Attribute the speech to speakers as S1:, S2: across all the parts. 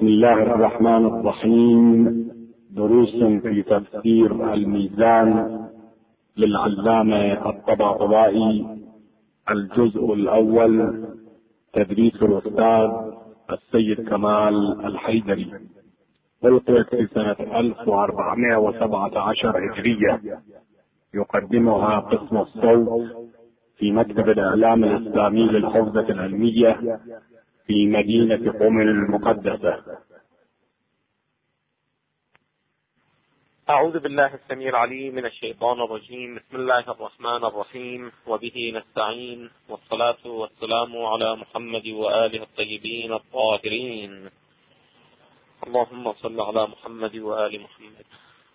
S1: بسم الله الرحمن الرحيم. دروس في تفسير الميزان للعلامة الطباطبائي، الجزء الأول، تدريس الأستاذ السيد كمال الحيدري. ألقيت في سنة 1417 هجرية. يقدمها قسم الصوت في مكتب الإعلام الإسلامي للحوزة العلمية في مدينة قم المقدسة.
S2: أعوذ بالله السميع العليم من الشيطان الرجيم. بسم الله الرحمن الرحيم، وبه نستعين، والصلاة والسلام على محمد وآله الطيبين الطاهرين. اللهم صل على محمد وآل محمد.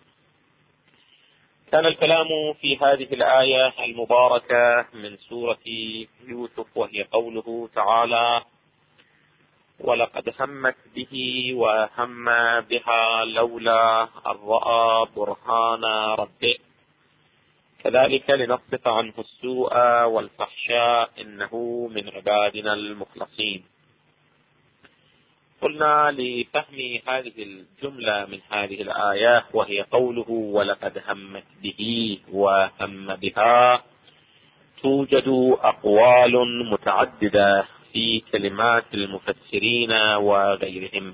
S2: كان الكلام في هذه الآية المباركة من سورة يوسف، وهي قوله تعالى: ولقد همت به وهم بها لولا أن رأى برهان ربه، كذلك لنصرف عنه السوء والفحشاء إنه من عبادنا المخلصين. قلنا لفهم هذه الجملة من هذه الآية، وهي قوله ولقد همت به وهم بها، توجد أقوال متعددة في كلمات المفسرين وغيرهم.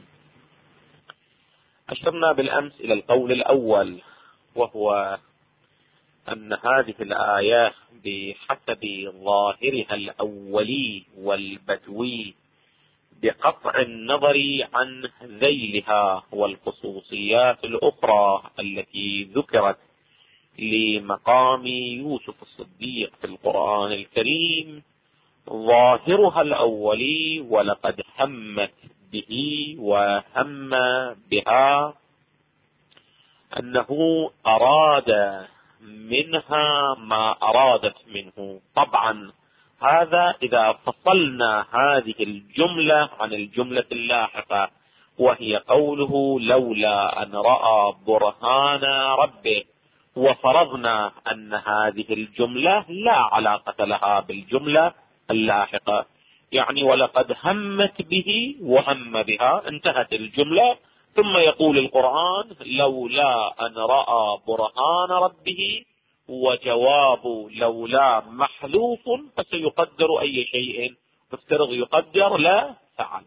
S2: أشرنا بالأمس إلى القول الأول، وهو أن هذه الآية بحسب ظاهرها الأولي والبدوي، بقطع النظر عن ذيلها والخصوصيات الأخرى التي ذكرت لمقام يوسف الصديق في القرآن الكريم، ظاهرها الأولي ولقد همت به وهم بها، أنه أراد منها ما أرادت منه. طبعا هذا إذا فصلنا هذه الجملة عن الجملة اللاحقة، وهي قوله لولا أن رأى برهان ربه، وفرضنا أن هذه الجملة لا علاقة لها بالجملة اللاحقة، يعني ولقد همت به وهم بها، انتهت الجملة، ثم يقول القرآن لولا أن رأى برهان ربه، وجواب لولا محذوف، فسيقدر أي شيء افترض يقدر لا فعل.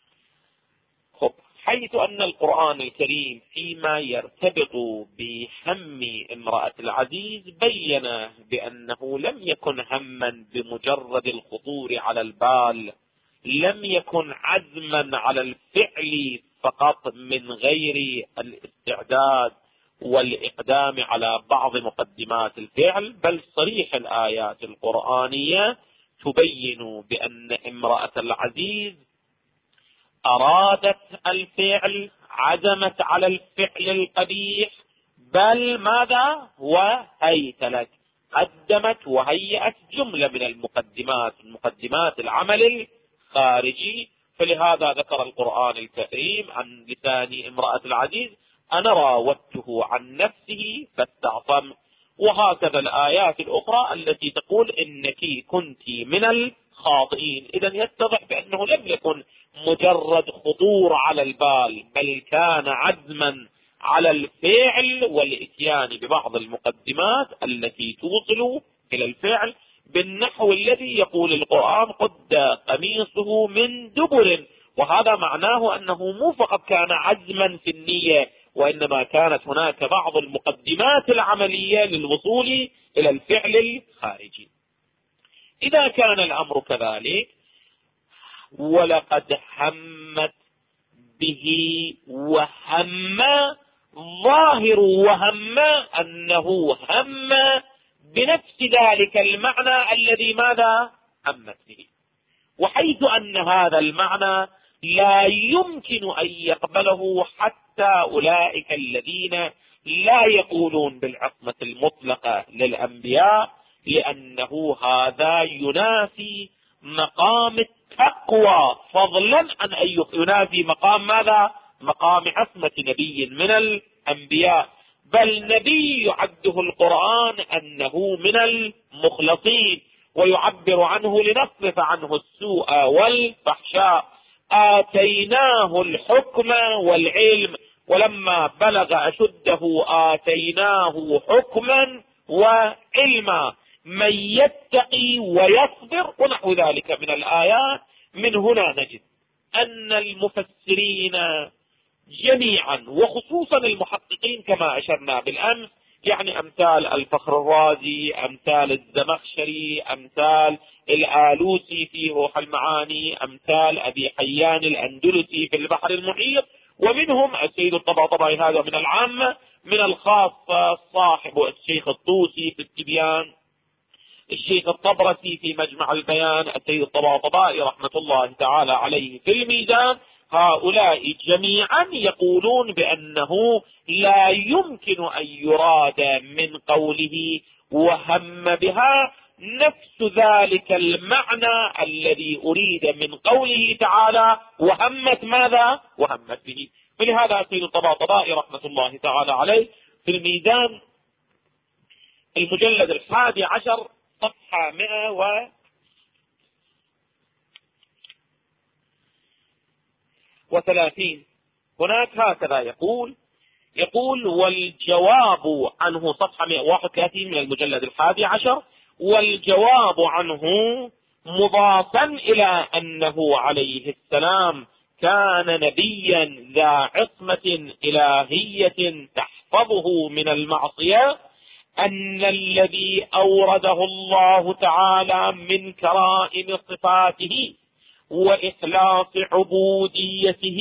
S2: حيث أن القرآن الكريم فيما يرتبط بهم امرأة العزيز بين بأنه لم يكن هما بمجرد الخطور على البال، لم يكن عزما على الفعل فقط من غير الاستعداد والإقدام على بعض مقدمات الفعل، بل صريح الآيات القرآنية تبين بأن امرأة العزيز أرادت الفعل، عزمت على الفعل القبيح، بل ماذا؟ وهيتلت، قدمت وهيأت جملة من مقدمات العمل الخارجي. فلهذا ذكر القرآن الكريم عن لسان امرأة العزيز: أنا راودته عن نفسه فاستعصم. وهكذا الآيات الأخرى التي تقول إنك كنت من الخاطئين. إذن يتضح بأنه لم يكن مجرد خطور على البال، بل كان عزما على الفعل والإتيان ببعض المقدمات التي توصل إلى الفعل، بالنحو الذي يقول القرآن قد قميصه من دبر. وهذا معناه أنه مو فقط كان عزما في النية، وإنما كانت هناك بعض المقدمات العملية للوصول إلى الفعل الخارجي. إذا كان الأمر كذلك، ولقد همت به وهم، ظاهر وهم أنه هم بنفس ذلك المعنى الذي ماذا همت به، وحيث أن هذا المعنى لا يمكن أن يقبله حتى أولئك الذين لا يقولون بالعصمة المطلقة للأنبياء، لأنه هذا ينافي مقام التقوى، فضلا عن أن ينافي مقام ماذا؟ مقام عصمة نبي من الأنبياء. بل نبي يعده القرآن أنه من المخلصين، ويعبر عنه لنصرف عنه السوء والفحشاء. آتيناه الحكم والعلم، ولما بلغ أشده آتيناه حكما وعلما، من يتقي ويصبر ونحو ذلك من الآيات. من هنا نجد أن المفسرين جميعا وخصوصا المحققين كما أشرنا بالأمس، يعني أمثال الفخر الرازي، أمثال الزمخشري، أمثال الآلوسي في روح المعاني، أمثال أبي حيان الأندلسي في البحر المحيط، ومنهم السيد الطباطبائي هذا من العامة، من الخاصة صاحب الشيخ الطوسي في التبيان، الشيخ الطبرسي في مجمع البيان، السيد الطباطبائي رحمة الله تعالى عليه في الميزان. هؤلاء جميعا يقولون بأنه لا يمكن أن يراد من قوله وهم بها نفس ذلك المعنى الذي أريد من قوله تعالى وهمت ماذا؟ وهمت به. فلهذا السيد الطباطبائي رحمة الله تعالى عليه في الميزان المجلد 11 صفحة 130 هناك هكذا يقول والجواب عنه، صفحة 131 من المجلد 11، والجواب عنه مضافا إلى أنه عليه السلام كان نبيا ذا عصمة إلهية تحفظه من المعصية، أن الذي أورده الله تعالى من كرائم صفاته وإخلاص عبوديته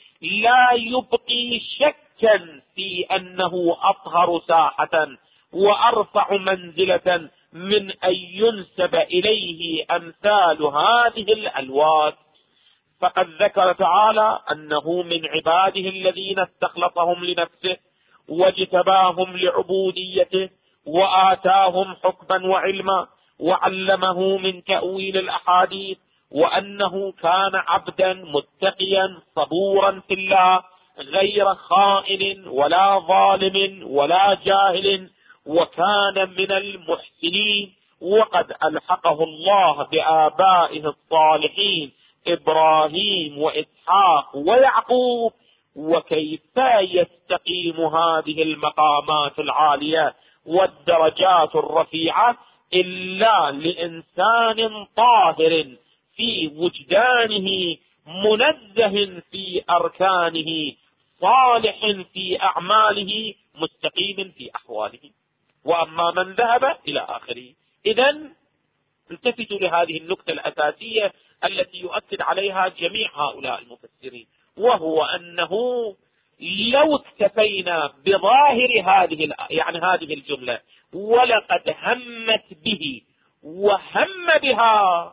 S2: لا يبقي شكا في أنه أطهر ساحة وأرفع منزلة من أن ينسب إليه أمثال هذه الألوات. فقد ذكر تعالى أنه من عباده الذين استخلصهم لنفسه واجتباهم لعبوديته وآتاهم حكما وعلما وعلمه من تأويل الأحاديث، وأنه كان عبدا متقيا صبورا في الله غير خائن ولا ظالم ولا جاهل، وكان من المحسنين، وقد ألحقه الله بآبائه الصالحين إبراهيم وإسحاق ويعقوب. وكيف يستقيم هذه المقامات العالية والدرجات الرفيعة إلا لإنسان طاهر في وجدانه، منزه في أركانه، صالح في أعماله، مستقيم في أحواله. وأما من ذهب إلى آخره. إذن التفتوا لهذه النقطة الأساسية التي يؤكد عليها جميع هؤلاء المفسرين، وهو أنه لو اكتفينا بظاهر هذه الجملة ولقد همت به وهم بها،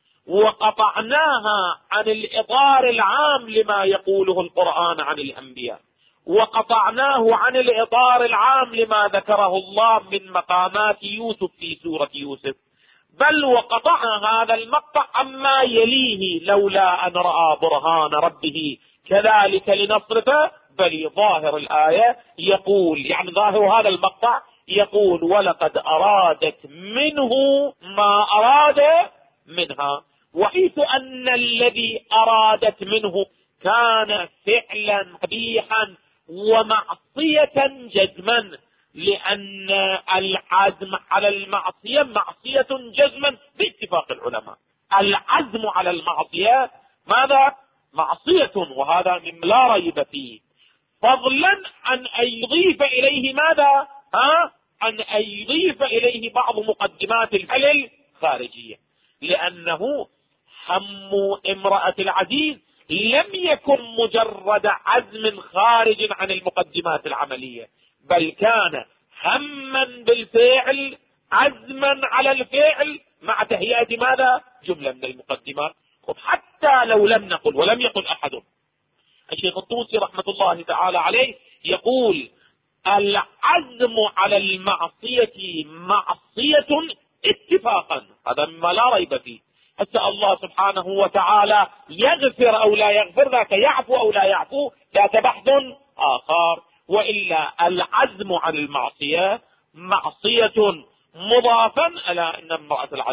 S2: وقطعناها عن الإطار العام لما يقوله القرآن عن الأنبياء، وقطعناه عن الإطار العام لما ذكره الله من مقامات يوسف في سورة يوسف، بل وقطع هذا المقطع عما يليه لولا أن رأى برهان ربه كذلك لنصرفه. بل ظاهر الآية يقول، يعني ظاهر هذا المقطع يقول ولقد أرادت منه ما أراد منها، وحيث أن الذي أرادت منه كان فعلا قبيحا ومعصية جزما، لأن العزم على المعصية معصية جزما باتفاق العلماء. العزم على المعصية ماذا؟ معصية، وهذا مما لا ريب فيه، فضلا عن أن يضيف إليه ماذا؟ عن أن يضيف إليه بعض مقدمات الحلل خارجية، لأنه هم امرأة العزيز لم يكن مجرد عزم خارج عن المقدمات العملية، بل كان هما بالفعل، عزما على الفعل مع تهيئة ماذا؟ جملة من المقدمات. حتى لو لم نقل ولم يقل أحد، الشيخ الطوسي رحمة الله تعالى عليه يقول العزم على المعصية معصية اتفاقا، هذا ما لا ريب فيه. حتى الله سبحانه وتعالى يغفر أو لا يغفر، ذاك يعفو أو لا يعفو، ذاك بحث آخر. وإلا العزم على المعصية معصية، مضافا إلى أن امرأة العزيز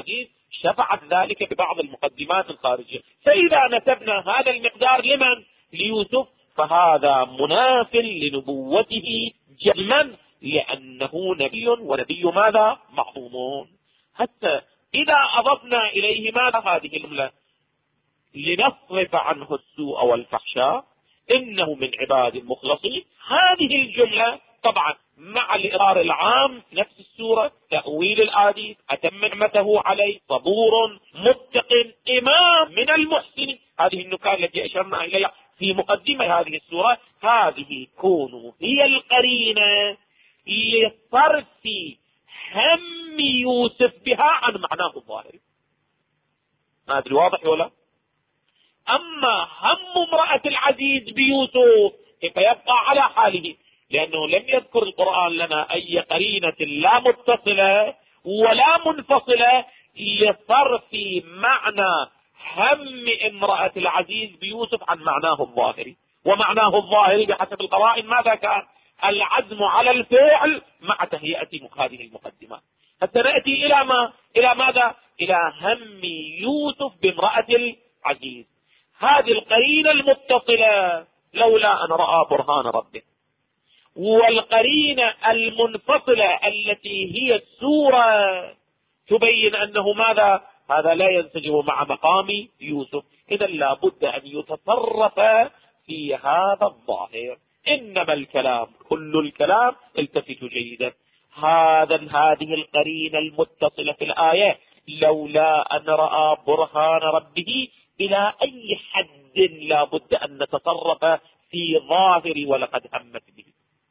S2: شفعت ذلك ببعض المقدمات الخارجية. فإذا نسبنا هذا المقدار لمن؟ ليوسف، فهذا مناف لنبوته جزما، لأنه نبي، ونبي ماذا؟ معصوم. حتى إذا أضفنا إليه ماذا؟ هذه الجملة: لنصرف عنه السوء والفحشاء إنه من عباد المخلصين. هذه الجملة طبعا مع الإقرار العام نفس السورة: تأويل الآدي، أتم نعمته عليه، صبور، متق، إمام من المحسنين. هذه النكات التي أشرنا إليها في مقدمة هذه السورة، هذه كون هي القرينة لصرف هم يوسف بها عن معناه الظاهري. ما أدري واضح ولا؟ أما هم امرأة العزيز بيوسف فيبقى على حاله، لأنه لم يذكر القرآن لنا أي قرينة لا متصلة ولا منفصلة لصرف معنى هم امرأة العزيز بيوسف عن معناه الظاهري. ومعناه الظاهري بحسب القرائن ماذا كان؟ العزم على الفعل مع تهيئة هذه المقدمات. حتى نأتي إلى ماذا؟ إلى هم يوسف بامرأة العزيز. هذه القرينة المتصلة لولا أن رأى برهان ربه، والقرينة المنفصلة التي هي السورة تبين أنه ماذا؟ هذا لا ينسجم مع مقام يوسف. إذا لا بد أن يتصرف في هذا الظاهر. إنما الكلام كل الكلام، التفتوا جيدا، هذه القرينة المتصلة في الآية لولا أن رأى برهان ربه إلى أي حد لا بد أن نتصرف في ظاهر ولقد همت به.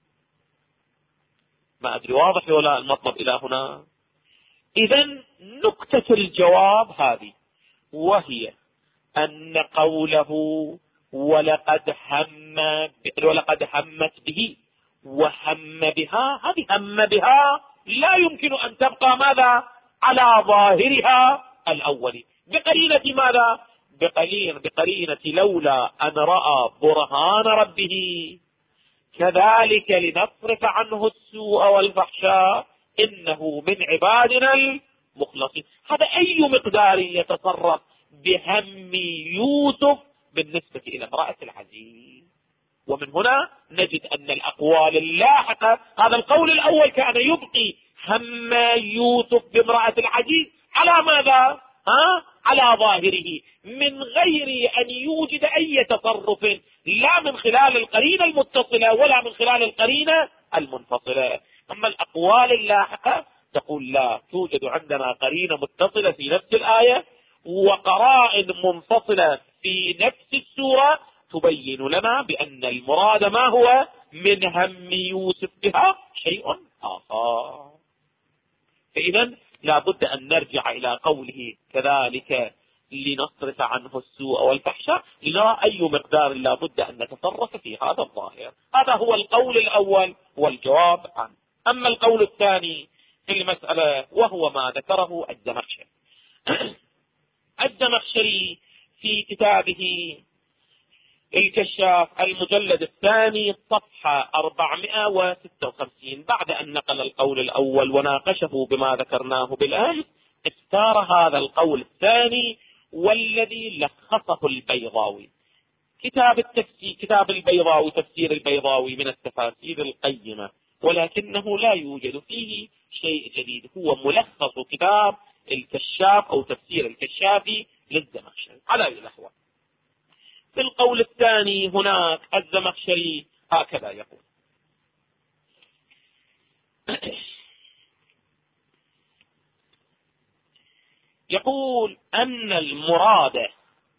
S2: ما أدري واضح ولا المطلب إلى هنا؟ إذن نكتة الجواب هذه، وهي أن قوله ولقد همت به وهم بها، هذه هم بها لا يمكن أن تبقى ماذا؟ على ظاهرها الأولي، بقرينة ماذا؟ بقرينة لولا أن رأى برهان ربه. كذلك لنصرف عنه السوء والفحشاء إنه من عبادنا المخلصين. هذا أي مقدار يتصرف بهم يوسف بالنسبة إلى امرأة العزيز. ومن هنا نجد أن الأقوال اللاحقة، هذا القول الأول كان يبقي هم يوسف بامرأة العزيز على ماذا؟ على ظاهره، من غير أن يوجد أي تصرف، لا من خلال القرينة المتصلة ولا من خلال القرينة المنفصلة. أما الأقوال اللاحقة تقول لا، توجد عندنا قرينة متصلة في نفس الآية وقرائن منفصلة في نفس السورة تبين لنا بأن المراد ما هو من هم يوسف بها شيء آخر. فإذا لا بد أن نرجع إلى قوله كذلك لنصرف عنه السوء والفحشاء، إلى أي مقدار لا بد أن نتصرف في هذا الظاهر. هذا هو القول الأول والجواب عنه. أما القول الثاني في المسألة وهو ما ذكره الزمخشري. الزمخشري في كتابه الكشاف المجلد الثاني صفحة 456 بعد أن نقل القول الأول وناقشه بما ذكرناه بالآن، اختار هذا القول الثاني والذي لخصه البيضاوي. كتاب البيضاوي، تفسير البيضاوي من التفاسير القيمة، ولكنه لا يوجد فيه شيء جديد، هو ملخص كتاب الكشاف أو تفسير الكشافي للزمخشري على أي الأحوال. في القول الثاني هناك الزمخشري هكذا يقول: يقول أن المراد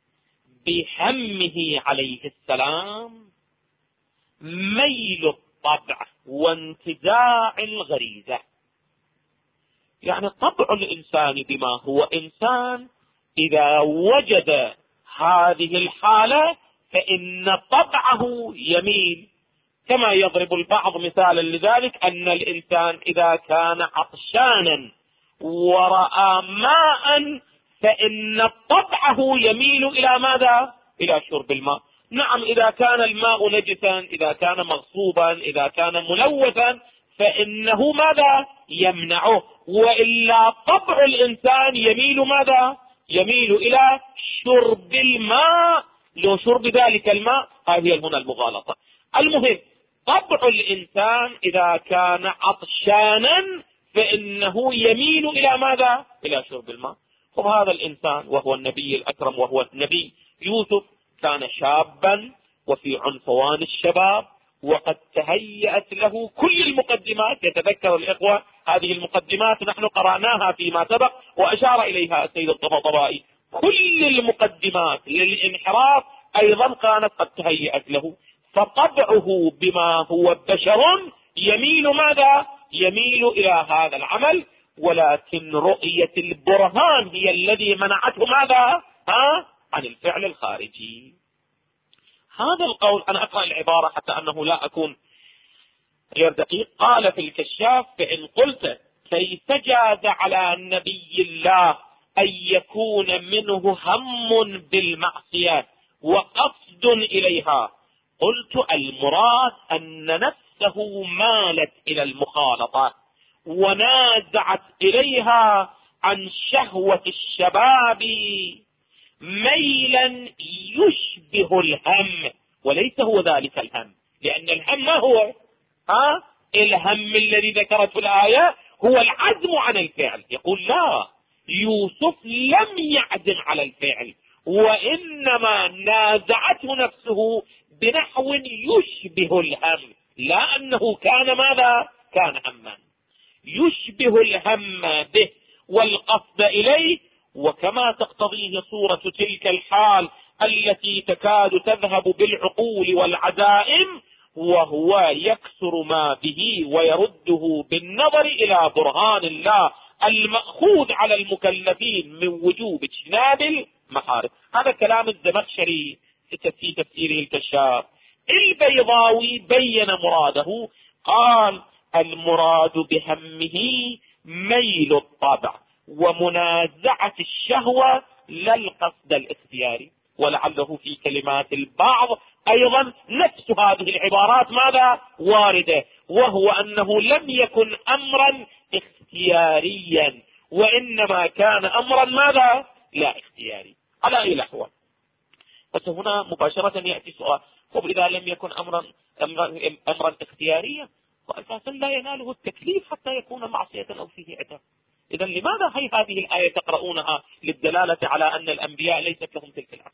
S2: بهمه عليه السلام ميل الطبع وانتزاع الغريزة. يعني طبع الإنسان بما هو إنسان إذا وجد هذه الحالة فإن طبعه يميل، كما يضرب البعض مثالا لذلك أن الإنسان إذا كان عطشانا ورأى ماء فإن طبعه يميل إلى ماذا؟ إلى شرب الماء. نعم، إذا كان الماء نجسا، إذا كان مغصوبا، إذا كان ملوثا، فإنه ماذا؟ يمنعه. وإلا طبع الإنسان يميل ماذا؟ يميل إلى شرب الماء. لو شرب ذلك الماء هذه هنا المغالطة. المهم طبع الإنسان إذا كان عطشانا فإنه يميل إلى ماذا؟ إلى شرب الماء. وهذا الإنسان وهو النبي الأكرم وهو النبي يوسف كان شابا وفي عنفوان الشباب، وقد تهيأت له كل المقدمات. يتذكر الإخوة هذه المقدمات نحن قرأناها فيما سبق وأشار إليها السيد الطباطبائي. كل المقدمات للانحراف أيضا كانت قد تهيأت له، فطبعه بما هو بشر يميل ماذا؟ يميل إلى هذا العمل. ولكن رؤية البرهان هي الذي منعته ماذا؟ عن الفعل الخارجي. هذا القول أنا أقرأ العبارة حتى أنه لا أكون غير دقيق. قال في الكشاف: فإن قلت كيف جاز على نبي الله أن يكون منه هم بالمعصية وقصد إليها، قلت المراد أن نفسه مالت إلى المخالطة ونازعت إليها عن شهوة الشباب ميلا يشبه الهم، وليس هو ذلك الهم. لأن الهم ما هو؟ الهم الذي ذكرته الآية هو العزم عن الفعل. يقول لا، يوسف لم يعزم على الفعل، وإنما نازعته نفسه بنحو يشبه الهم، لا أنه كان ماذا؟ كان هما. يشبه الهم به والقصد إليه، وكما تقتضيه صورة تلك الحال التي تكاد تذهب بالعقول والعزائم، وهو يكسر ما به ويرده بالنظر إلى برهان الله المأخوذ على المكلفين من وجوب اجتناب المحارم. هذا كلام الزمخشري في تفسيره الكشاف. البيضاوي بين مراده، قال: المراد بهمه ميل الطبع ومنازعة الشهوة لا القصد الاختياري. ولعله في كلمات البعض أيضا نفس هذه العبارات ماذا؟ واردة، وهو أنه لم يكن أمرا اختياريا، وإنما كان أمرا ماذا؟ لا اختياري. على أي الأحوال، بس هنا مباشرة يأتي سؤال: طب إذا لم يكن أمرا اختياريا وأساسا لا يناله التكليف حتى يكون معصية أو فيه عتاب، إذا لماذا هذه الآية تقرؤونها للدلالة على أن الأنبياء ليست لهم تلك العصر؟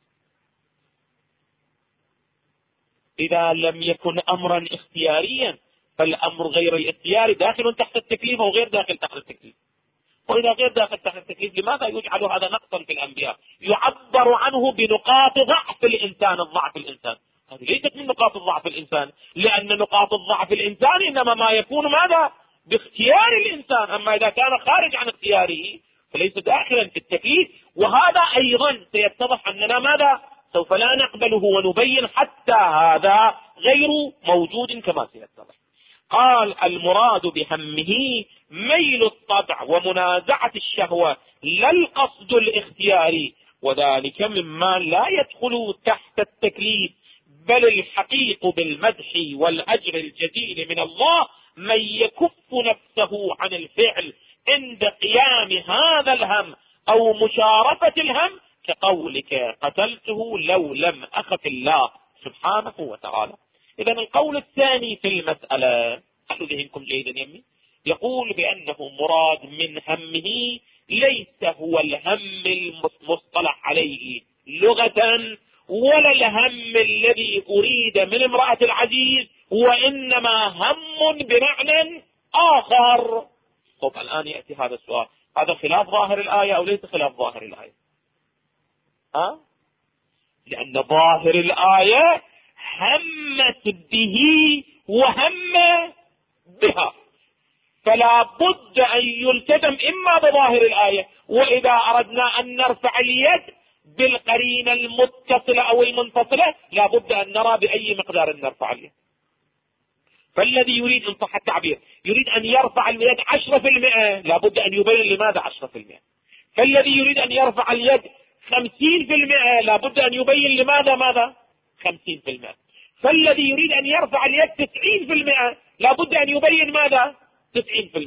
S2: إذا لم يكن أمرا اختياريا فالأمر غير الاختياري داخل تحت التكليف أو غير داخل تحت التكليف. وإذا غير داخل تحت التكليف لماذا يجعل هذا نقصا في الأنبياء؟ يعبر عنه بنقاط ضعف الإنسان. الضعف الإنسان هذه ليست من نقاط الضعف الإنسان، لأن نقاط الضعف الإنسان إنما ما يكون ماذا؟ باختيار الإنسان. أما إذا كان خارج عن اختياره فليس داخلا في التكليف. وهذا أيضا سيتضح أننا ماذا؟ سوف لا نقبله ونبين حتى هذا غير موجود كما سيتضح. قال: المراد بهمه ميل الطبع ومنازعة الشهوة لا القصد الاختياري، وذلك مما لا يدخل تحت التكليف، بل الحقيق بالمدح والأجر الجزيل من الله من يكف نفسه عن الفعل عند قيام هذا الهم أو مشارفة الهم، كقولك قتلته لو لم أخف الله سبحانه وتعالى. إذا القول الثاني في المسألة، خلوا ذهنكم جيدا يمي، يقول بأنه مراد من همه ليس هو الهم المصطلح عليه لغة، ولا الهم الذي أريد من امرأة العزيز، وإنما هم بمعنى آخر. طب الآن يأتي هذا السؤال: هذا خلاف ظاهر الآية أو ليس خلاف ظاهر الآية؟ لأن ظاهر الآية همت به وهم بها، فلا بد أن يلتزم إما بظاهر الآية، وإذا أردنا أن نرفع اليد بالقرينة المتصلة أو المنفصلة لا بد أن نرى بأي مقدار نرفع اليد. فالذي يريد إن صح التعبير يريد أن يرفع اليد 10% لا بد أن يبين لماذا 10%. فالذي يريد أن يرفع اليد 50% لا بد أن يبين لماذا 50%. فالذي يريد أن يرفع اليد 90% لا بد أن يبين ماذا 90%.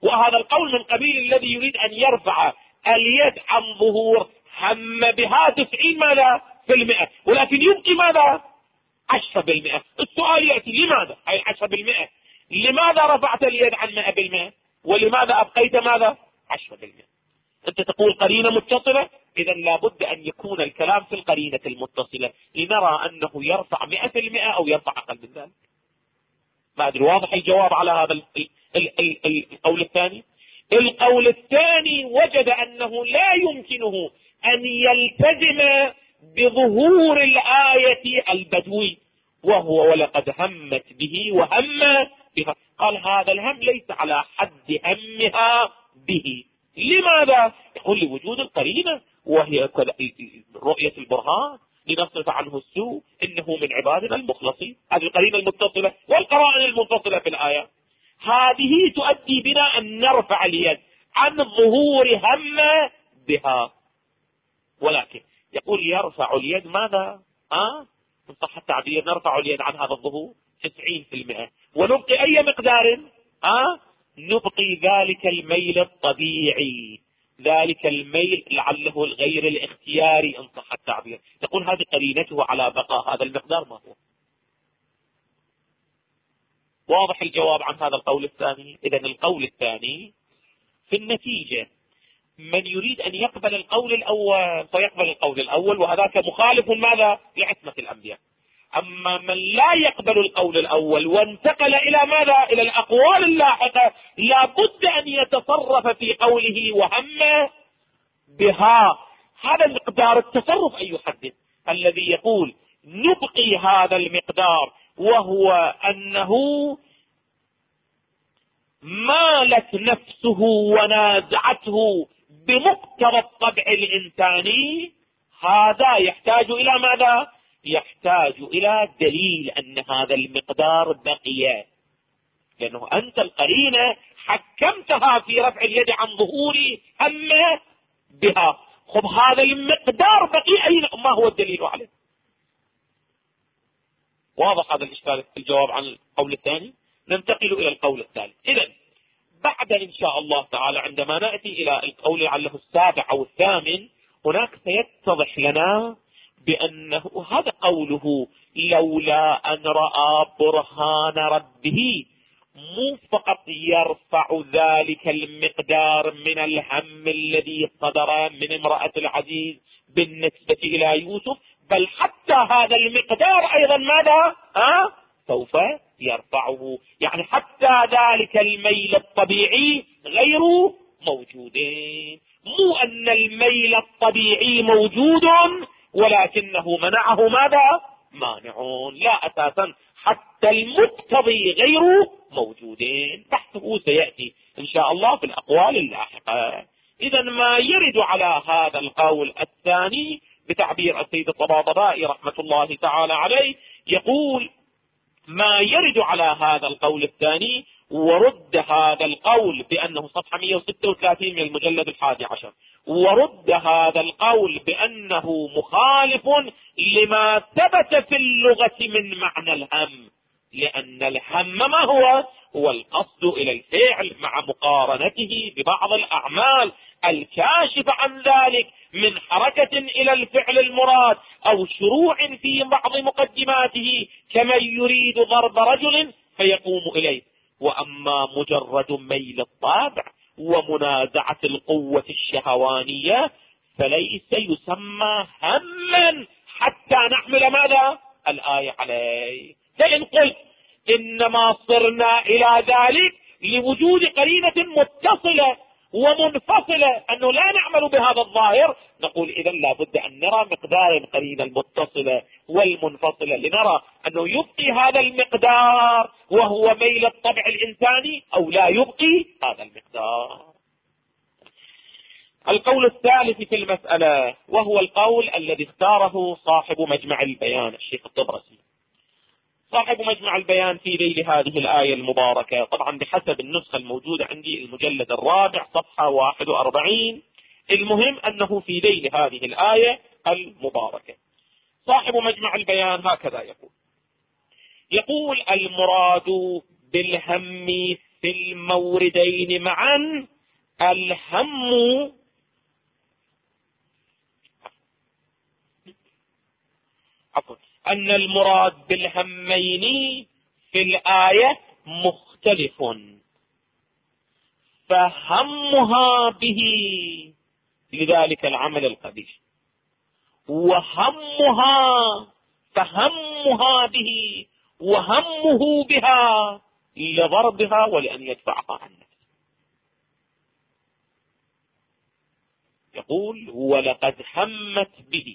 S2: وهذا القول من قبيل الذي يريد أن يرفع اليد عن ظهور هم بها 90 ماذا في المئة، ولكن يبقي ماذا 10%. السؤال يأتي لماذا أي 10%؟ لماذا رفعت اليد عن 100%؟ ولماذا أبقيت ماذا 10%؟ أنت تقول قرينة متصلة، إذا لابد أن يكون الكلام في القرينة المتصلة لنرى أنه يرفع 100% أو يرفع أقل من ذلك. ما أدري واضح الجواب على هذا القول الثاني. القول الثاني وجد أنه لا يمكنه أن يلتزم بظهور الآية البدوي، وهو ولقد همت به وهم بها. قال هذا الهم ليس على حد همها به. لماذا؟ يقول لوجود القرينة، وهي رؤية البرهان لنصرف عنه السوء إنه من عبادنا المخلصين. هذه القرينة المتصلة والقرائن المنفصلة في الآية، هذه تؤدي بنا أن نرفع اليد عن ظهور هم بها. ولكن يقول يرفع اليد ماذا؟ إن صح التعبير نرفع اليد عن هذا الظهور 90%، ونبقي أي مقدار؟ نبقي ذلك الميل الطبيعي، ذلك الميل لعله الغير الاختياري إن صح التعبير. يقول هذه قرينته على بقاء هذا المقدار ما هو. واضح الجواب عن هذا القول الثاني. إذا القول الثاني في النتيجة من يريد أن يقبل القول الأول فيقبل القول الأول، وهذاك مخالف ماذا لعصمة الأنبياء. أما من لا يقبل القول الأول وانتقل إلى ماذا؟ إلى الأقوال اللاحقة، لابد أن يتصرف في قوله وهم بها. هذا المقدار التصرف أن يحدد. الذي يقول نبقي هذا المقدار وهو أنه مالت نفسه ونازعته بمقتضى الطبع الإنساني، هذا يحتاج إلى ماذا؟ يحتاج إلى دليل أن هذا المقدار بقي، لأنه أنت القرينة حكمتها في رفع اليد عن ظهور هم بها. خب هذا المقدار بقي، أين ما هو الدليل عليه؟ واضح هذا الإشكال في الجواب عن القول الثاني. ننتقل إلى القول الثالث. إذن بعد إن شاء الله تعالى عندما نأتي إلى القول لعله السابع أو الثامن، هناك سيتضح لنا بأنه هذا قوله لولا أن رأى برهان ربه مو فقط يرفع ذلك المقدار من الهم الذي صدر من امرأة العزيز بالنسبة إلى يوسف، بل حتى هذا المقدار أيضا ماذا؟ سوف يرفعه. يعني حتى ذلك الميل الطبيعي غير موجودين. مو أن الميل الطبيعي موجود ولكنه منعه ماذا؟ مانعون. لا، أساسا حتى المقتضي غير موجودين. بحثه سيأتي إن شاء الله في الأقوال اللاحقة. إذا ما يرد على هذا القول الثاني بتعبير السيد الطباطبائي رحمة الله تعالى عليه، يقول ما يرد على هذا القول الثاني ورد هذا القول بأنه صفحة 136 من المجلد 11، ورد هذا القول بأنه مخالف لما ثبت في اللغة من معنى الهم، لأن الهم ما هو القصد إلى الفعل مع مقارنته ببعض الأعمال الكاشفة عن ذلك من حركة إلى الفعل المراد أو شروع في بعض مقدماته كمن يريد ضرب رجل فيقوم إليه. وأما مجرد ميل الطابع ومنازعة القوة الشهوانية فليس يسمى هما حتى نحمل ماذا؟ الآية عليه. فإن قلت إنما صرنا إلى ذلك لوجود قرينة متصلة ومنفصلة أنه لا نعمل بهذا الظاهر، نقول إذن لابد أن نرى مقدار القرينة المتصلة والمنفصلة لنرى أنه يبقي هذا المقدار وهو ميل الطبع الإنساني أو لا يبقي هذا المقدار. القول الثالث في المسألة وهو القول الذي اختاره صاحب مجمع البيان الشيخ الطبرسي. صاحب مجمع البيان في ذيل هذه الآية المباركة، طبعا بحسب النسخة الموجودة عندي المجلد الرابع صفحة 41، المهم أنه في ذيل هذه الآية المباركة صاحب مجمع البيان هكذا يقول المراد بالهم في الموردين معا الهم أن المراد بالهمين في الآية مختلف، فهمها به لذلك العمل القبيح، فهمها به وهمه بها لضربها ولأن يدفعها عن نفسه. يقول ولقد همت به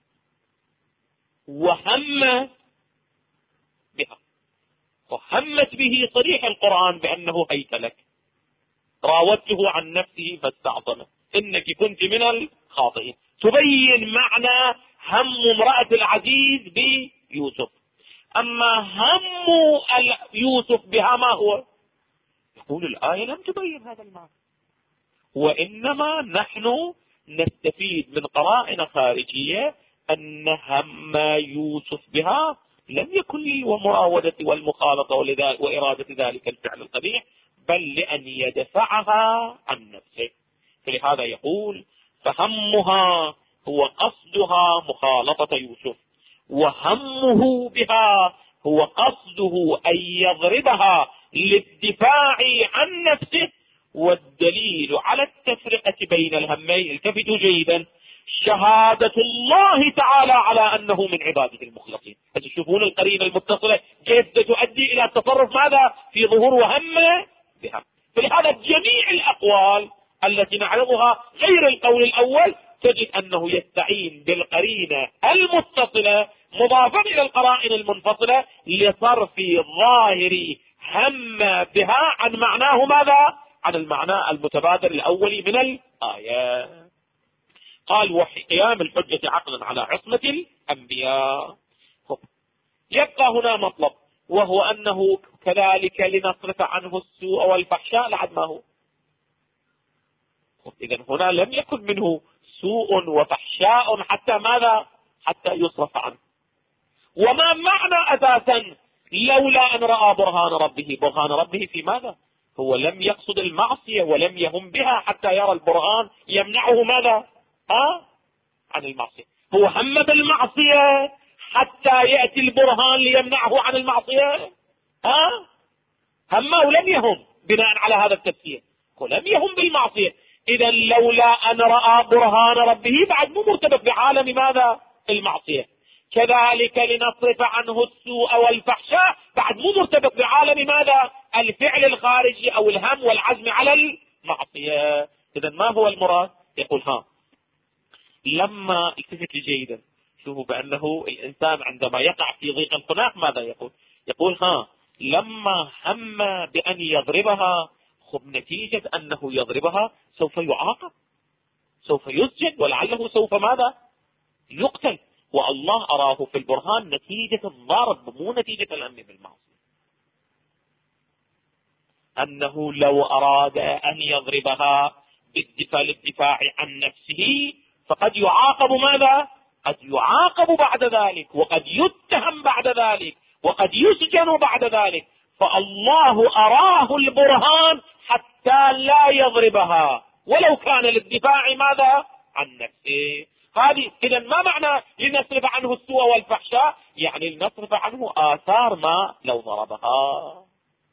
S2: وهم بها، وهمت به صريح القرآن بأنه هيتلك، راودته عن نفسه فاستعظم إنك كنت من الخاطئين، تبين معنى هم امرأة العزيز بيوسف. أما هم يوسف بها ما هو؟ يقول الآية لم تبين هذا المعنى، وإنما نحن نستفيد من قرائن خارجية أن هم يوسف بها لم يكن للمراودة والمخالطة وإرادة ذلك الفعل القبيح، بل لأن يدفعها عن نفسه. فلهذا يقول فهمها هو قصدها مخالطة يوسف، وهمه بها هو قصده أن يضربها للدفاع عن نفسه. والدليل على التفرقة بين الهمين، التفتوا جيدا، شهادة الله تعالى على أنه من عباده المخلصين. تشوفون القرينة المتصلة كيف تؤدي إلى التصرف ماذا في ظهور وهم بها. فلهذا جميع الأقوال التي نعرضها غير القول الأول تجد أنه يستعين بالقرينة المتصلة مضافا إلى القرائن المنفصلة لصرف ظاهر هم بها عن معناه ماذا؟ عن المعنى المتبادر الأولي من الآية. قال وقيام الحجة عقلا على عصمة الأنبياء. يبقى هنا مطلب، وهو أنه كذلك لنصرف عنه السوء والفحشاء لعد ما هو. إذن هنا لم يكن منه سوء وفحشاء حتى ماذا؟ حتى يصرف عنه. وما معنى أساسا لولا أن رأى برهان ربه في ماذا؟ هو لم يقصد المعصية ولم يهم بها حتى يرى البرهان يمنعه ماذا؟ عن المعصية. هو هم بالمعصية حتى يأتي البرهان ليمنعه عن المعصية. هم ولم يهم بناء على هذا التفسير، ولم يهم بالمعصية. إذا لولا أن رأى برهان ربه بعد مو مرتبط بعالم ماذا؟ المعصية. كذلك لنصرف عنه السوء والفحشاء بعد مو مرتبط بعالم ماذا؟ الفعل الخارجي أو الهم والعزم على المعصية. إذا ما هو المراد؟ يقول لما التفت جيدا شوفوا بأنه الإنسان عندما يقع في ضيق الخناق ماذا يقول؟ يقول لما هم بأن يضربها، نتيجة أنه يضربها سوف يعاقب، سوف يسجن، ولعله سوف ماذا؟ يقتل. والله أراه في البرهان نتيجة الضرب مو نتيجة الأمن بالمعصية. أنه لو أراد أن يضربها للدفاع عن نفسه فقد يعاقب ماذا؟ قد يعاقب بعد ذلك، وقد يتهم بعد ذلك، وقد يسجن بعد ذلك. فالله أراه البرهان حتى لا يضربها ولو كان للدفاع ماذا؟ عن نفسه. هذه إذا ما معنى لنصرف عنه السوء والفحشاء؟ يعني لنصرف عنه آثار ما لو ضربها.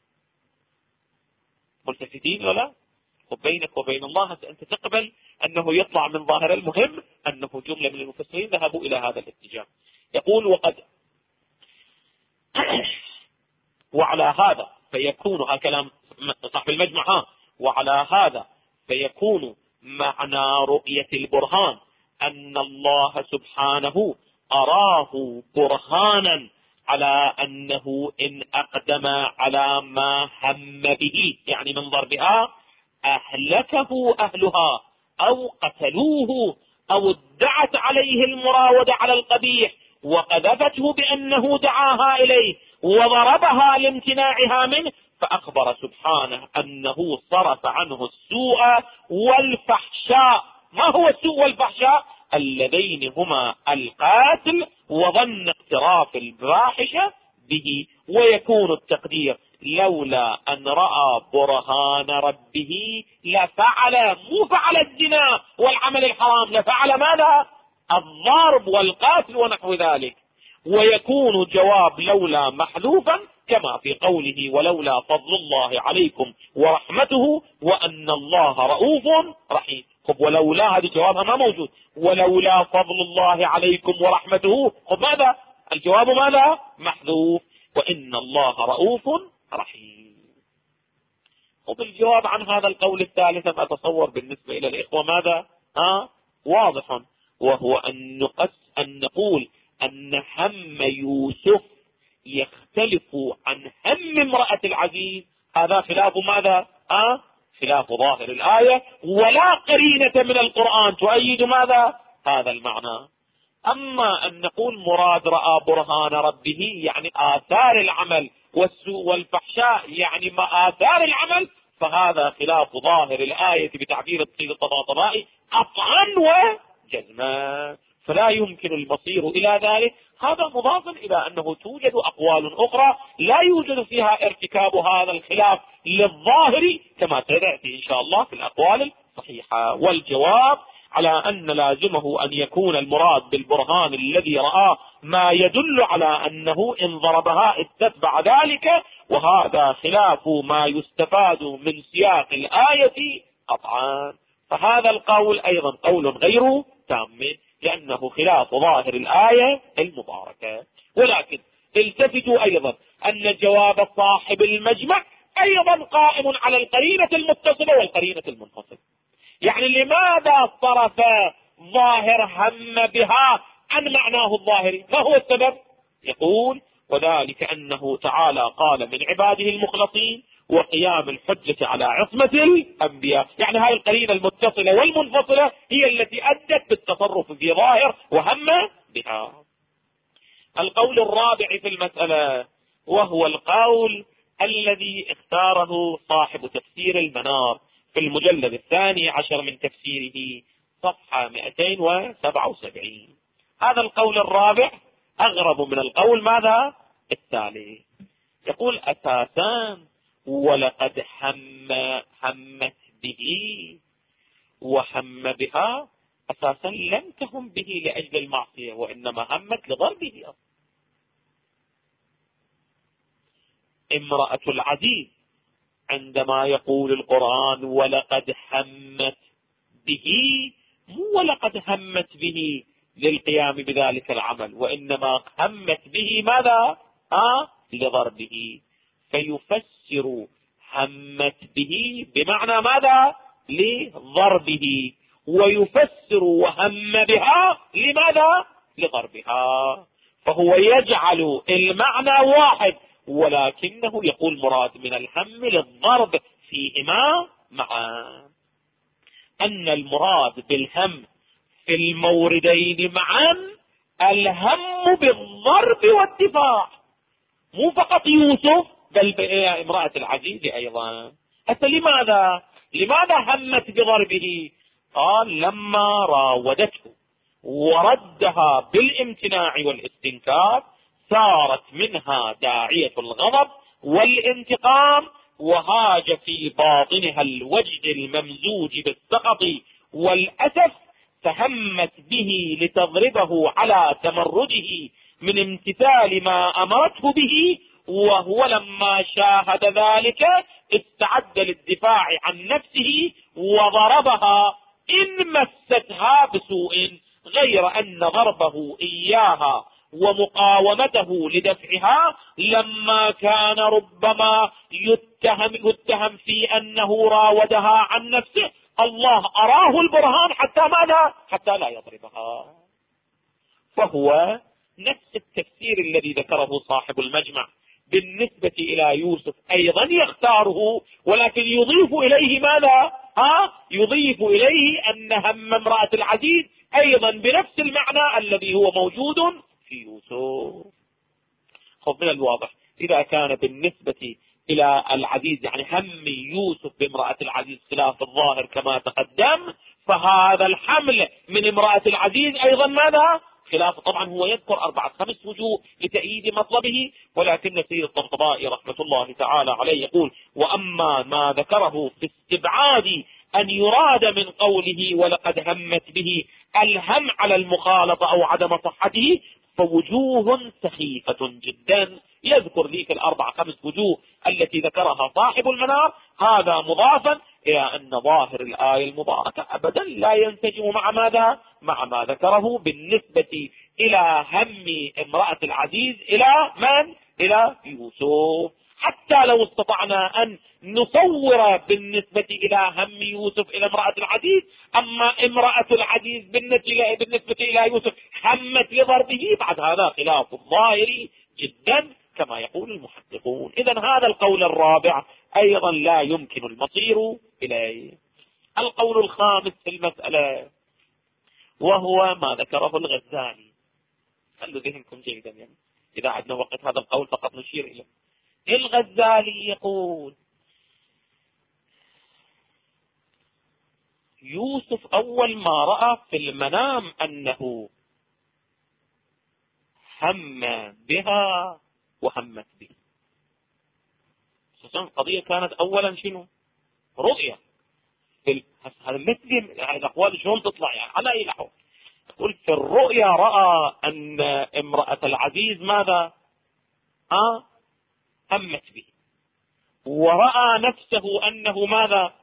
S2: ملتفتين ولا؟ وبينك وبين الله أنت تقبل أنه يطلع من ظاهر المهم أنه جملة من المفسرين ذهبوا إلى هذا الاتجاه. يقول وقد وعلى هذا فيكون كلام صاحب المجمع وعلى هذا فيكون معنى رؤية البرهان أن الله سبحانه أراه برهانا على أنه إن أقدم على ما هم به يعني من ضربها أهلكه أهلها أو قتلوه أو ادعت عليه المراودة على القبيح وقذفته بأنه دعاها إليه وضربها لامتناعها منه، فأخبر سبحانه أنه صرف عنه السوء والفحشاء. ما هو السوء والفحشاء؟ اللذين هما القاتل وظن اقتراف الفاحشة به. ويكون التقدير لولا أن رأى برهان ربه لفعل، مو فعل الزنا والعمل الحرام، لفعل ماذا؟ الضرب والقتل ونحو ذلك. ويكون جواب لولا محذوفا كما في قوله ولولا فضل الله عليكم ورحمته وأن الله رؤوف رحيم. خب ولولا هذه جوابها ما موجود، ولولا فضل الله عليكم ورحمته، خب ماذا الجواب؟ ماذا؟ محذوف، وإن الله رؤوف رحيم. وبالجواب عن هذا القول الثالث أتصور بالنسبة إلى الإخوة ماذا؟ واضح، وهو أن نقول أن هم يوسف يختلف عن هم امرأة العزيز، هذا خلاف ماذا؟ خلاف ظاهر الآية، ولا قرينة من القرآن تؤيد ماذا؟ هذا المعنى. أما أن نقول مراد رأى برهان ربه يعني آثار العمل والسوء والفحشاء، يعني ما آثار العمل، فهذا خلاف ظاهر الآية بتعبير الطيب الطباطبائي قطعا وجزما، فلا يمكن المصير إلى ذلك. هذا مضاف إلى أنه توجد أقوال أخرى لا يوجد فيها ارتكاب هذا الخلاف للظاهر كما سيأتي إن شاء الله في الأقوال الصحيحة. والجواب على أن لازمه أن يكون المراد بالبرهان الذي رآه ما يدل على أنه إن ضربها استتبع ذلك، وهذا خلاف ما يستفاد من سياق الآية قطعا. فهذا القول أيضا قول غير تام لأنه خلاف ظاهر الآية المباركة. ولكن التفتوا أيضا أن جواب صاحب المجمع أيضا قائم على القرينة المتصلة والقرينة المنفصلة. يعني لماذا صرف ظاهر هم بها عن معناه الظاهري؟ ما هو السبب؟ يقول وذلك أنه تعالى قال من عباده المخلصين وقيام الحجة على عصمة الأنبياء. يعني هاي القرينة المتصلة والمنفصلة هي التي أدت بالتصرف في ظاهر وهم بها. القول الرابع في المسألة وهو القول الذي اختاره صاحب تفسير المنار في المجلد 12 من تفسيره صفحة 277. هذا القول الرابع أغرب من القول ماذا؟ التالي. يقول أساسا ولقد همت به وهم بها، أساسا لم تهم به لأجل المعصية وإنما همت لضربه. امرأة العزيز عندما يقول القرآن ولقد همت به، مو ولقد همت به للقيام بذلك العمل، وإنما همت به ماذا؟ لضربه. فيفسر همت به بمعنى ماذا؟ لضربه، ويفسر وهم بها لماذا؟ لضربها. فهو يجعل المعنى واحد، ولكنه يقول مراد من الهم للضرب فيهما معا. أن المراد بالهم في الموردين معا الهم بالضرب والدفاع، مو فقط يوسف بل امرأة العزيز أيضا. حتى لماذا همت بضربه؟ قال لما راودته وردها بالامتناع والاستنكار صارت منها داعية الغضب والانتقام، وهاج في باطنها الوجد الممزوج بالسخط والأسف، فهمت به لتضربه على تمرده من امتثال ما أمرته به، وهو لما شاهد ذلك استعد للدفاع عن نفسه وضربها إن مستها بسوء، غير أن ضربه إياها ومقاومته لدفعها لما كان ربما يتهم في أنه راودها عن نفسه، الله أراه البرهان حتى ماذا؟ حتى لا يضربها. فهو نفس التفسير الذي ذكره صاحب المجمع بالنسبة إلى يوسف أيضا يختاره، ولكن يضيف إليه ماذا؟ يضيف إليه أن هم امرأة العزيز أيضا بنفس المعنى الذي هو موجود في يوسف. خذ من الواضح إذا كان بالنسبة إلى العزيز يعني هم يوسف بامرأة العزيز خلاف الظاهر كما تقدم، فهذا الحمل من امرأة العزيز أيضا ماذا؟ خلاف طبعا هو يذكر 4-5 وجوه لتأييد مطلبه، ولكن سيد الطبطبائي رحمة الله تعالى عليه يقول: وأما ما ذكره في استبعاد أن يراد من قوله ولقد همت به الهم على المخالطة أو عدم صحته فوجوه سخيفة جدا. يذكر ذيك 4-5 وجوه التي ذكرها صاحب المنار، هذا مضافا إلى أن ظاهر الآية المباركة أبدا لا ينسجم مع ماذا؟ مع ما ذكره بالنسبة إلى هم امرأة العزيز إلى من؟ إلى يوسف. حتى لو استطعنا أن نصور بالنسبة إلى هم يوسف إلى امرأة العزيز، أما امرأة العزيز بالنسبة إلى يوسف همت لضربه، بعد هذا خلاف ظاهري جدا كما يقول المحققون. إذن هذا القول الرابع أيضا لا يمكن المصير إليه. القول الخامس في المسألة وهو ما ذكره الغزالي. خلوا ذهنكم جيدا، يعني إذا عدنا وقت هذا القول فقط نشير إليه. الغزالي يقول: يوسف أول ما رأى في المنام أنه هم بها وهمت به، خصوصا القضية كانت أولا شنو؟ رؤية. هذا مثل الأقوال شلون تطلع يعني على أي نحو. يقول في الرؤيا رأى أن امرأة العزيز ماذا؟ همت به، ورأى نفسه أنه ماذا؟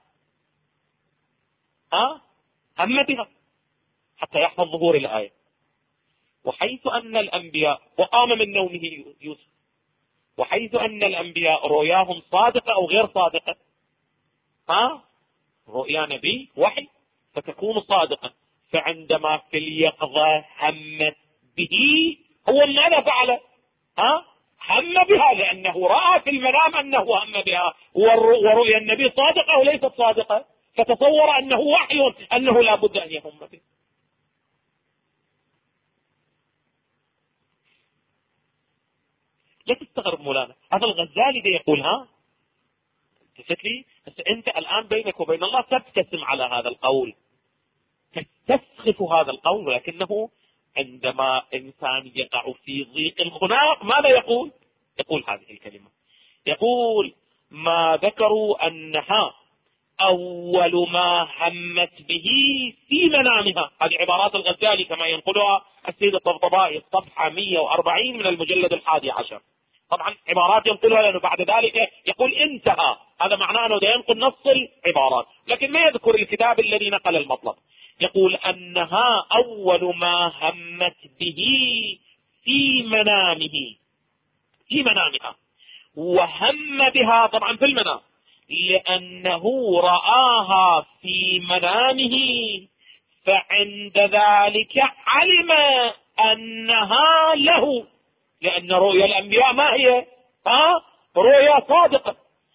S2: هم بها، حتى يحفظ ظهور الآية. وحيث أن الأنبياء، وقام من نومه يوسف، وحيث أن الأنبياء رؤياهم صادقة أو غير صادقة؟ رؤيا نبي وحي فتكون صادقة. فعندما في اليقظة همت به، هو ماذا فعل؟ هم بها، لأنه رأى في المنام أنه هم بها، ورؤيا النبي صادقة أو ليست صادقة، فتصور أنه وحي أنه لا بد أن يهم به. لا تستغرب مولانا، هذا الغزالي ده يقول تفتلي أنت الآن بينك وبين الله تبتسم على هذا القول، تستسخف هذا القول، ولكنه عندما إنسان يقع في ضيق الخناق ماذا يقول؟ يقول هذه الكلمة، يقول: ما ذكروا أنها أول ما همت به في منامها. هذه عبارات الغزالي كما ينقلها السيد الطبطبائي، الصفحة 140 من المجلد 11. طبعا عبارات ينقلها لأنه بعد ذلك يقول انتهى، هذا معناه أنه ينقل نص العبارات، لكن ما يذكر الكتاب الذي نقل المطلب. يقول أنها أول ما همت به في منامها، وهم بها طبعا في المنام لأنه رآها في منامه، فعند ذلك علم أنها له، لأن رؤيا الأنبياء ما هي؟ رؤيا صادقة.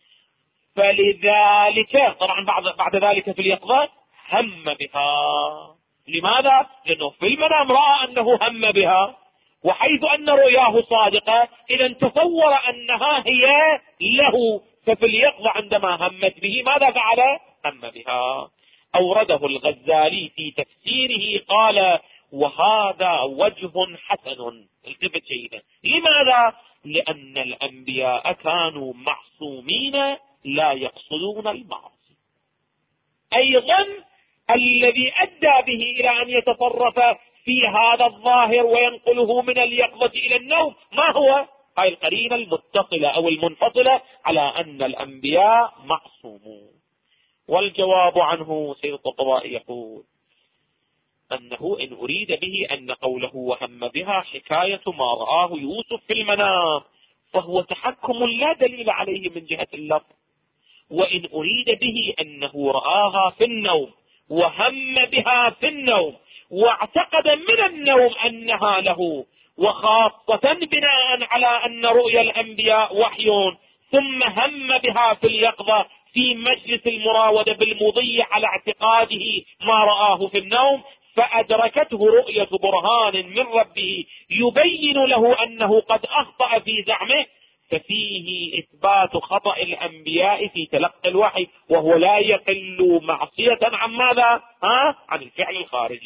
S2: فلذلك طبعا بعد ذلك في اليقظة هم بها. لماذا؟ لأنه في المنام رأى أنه هم بها، وحيث أن رؤياه صادقة إذا تصور أنها هي له، ففي اليقظة عندما همت به ماذا فعل؟ هم بها. أورده الغزالي في تفسيره قال: وهذا وجه حسن. التفت جيدا. لماذا؟ لأن الأنبياء كانوا معصومين لا يقصدون المعاصي. أيضا الذي أدى به إلى أن يتصرف في هذا الظاهر وينقله من اليقظة إلى النوم ما هو؟ هاي القرينة المتصلة أو المنفصلة على أن الأنبياء معصومون. والجواب عنه سيد الطبطبائي يقول أنه إن أريد به أن قوله وهم بها حكاية ما رآه يوسف في المنام فهو تحكم لا دليل عليه من جهة اللفظ، وإن أريد به أنه رآها في النوم وهم بها في النوم واعتقد من النوم أنها له، وخاصة بناء على أن رؤيا الأنبياء وحي، ثم هم بها في اليقظة في مجلس المراودة بالمضي على اعتقاده ما رآه في النوم، فأدركته رؤية برهان من ربه يبين له أنه قد أخطأ في زعمه، ففيه إثبات خطأ الأنبياء في تلقي الوحي، وهو لا يقل معصية عن ماذا؟ عن الفعل الخارجي.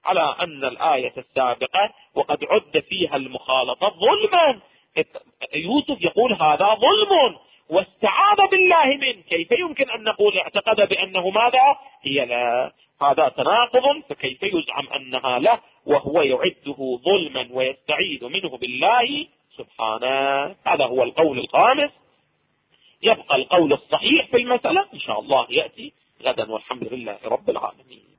S2: على أن الآية السابقة وقد عد فيها المخالطة ظلما. يوسف يقول هذا ظلم واستعاذ بالله منه، كيف يمكن أن نقول اعتقد بأنه ماذا؟ هي لا، هذا تناقض، فكيف يزعم أنها له وهو يعده ظلما ويستعيذ منه بالله سبحانه؟ هذا هو القول الخامس. يبقى القول الصحيح في المسألة إن شاء الله يأتي غدا، والحمد لله رب العالمين.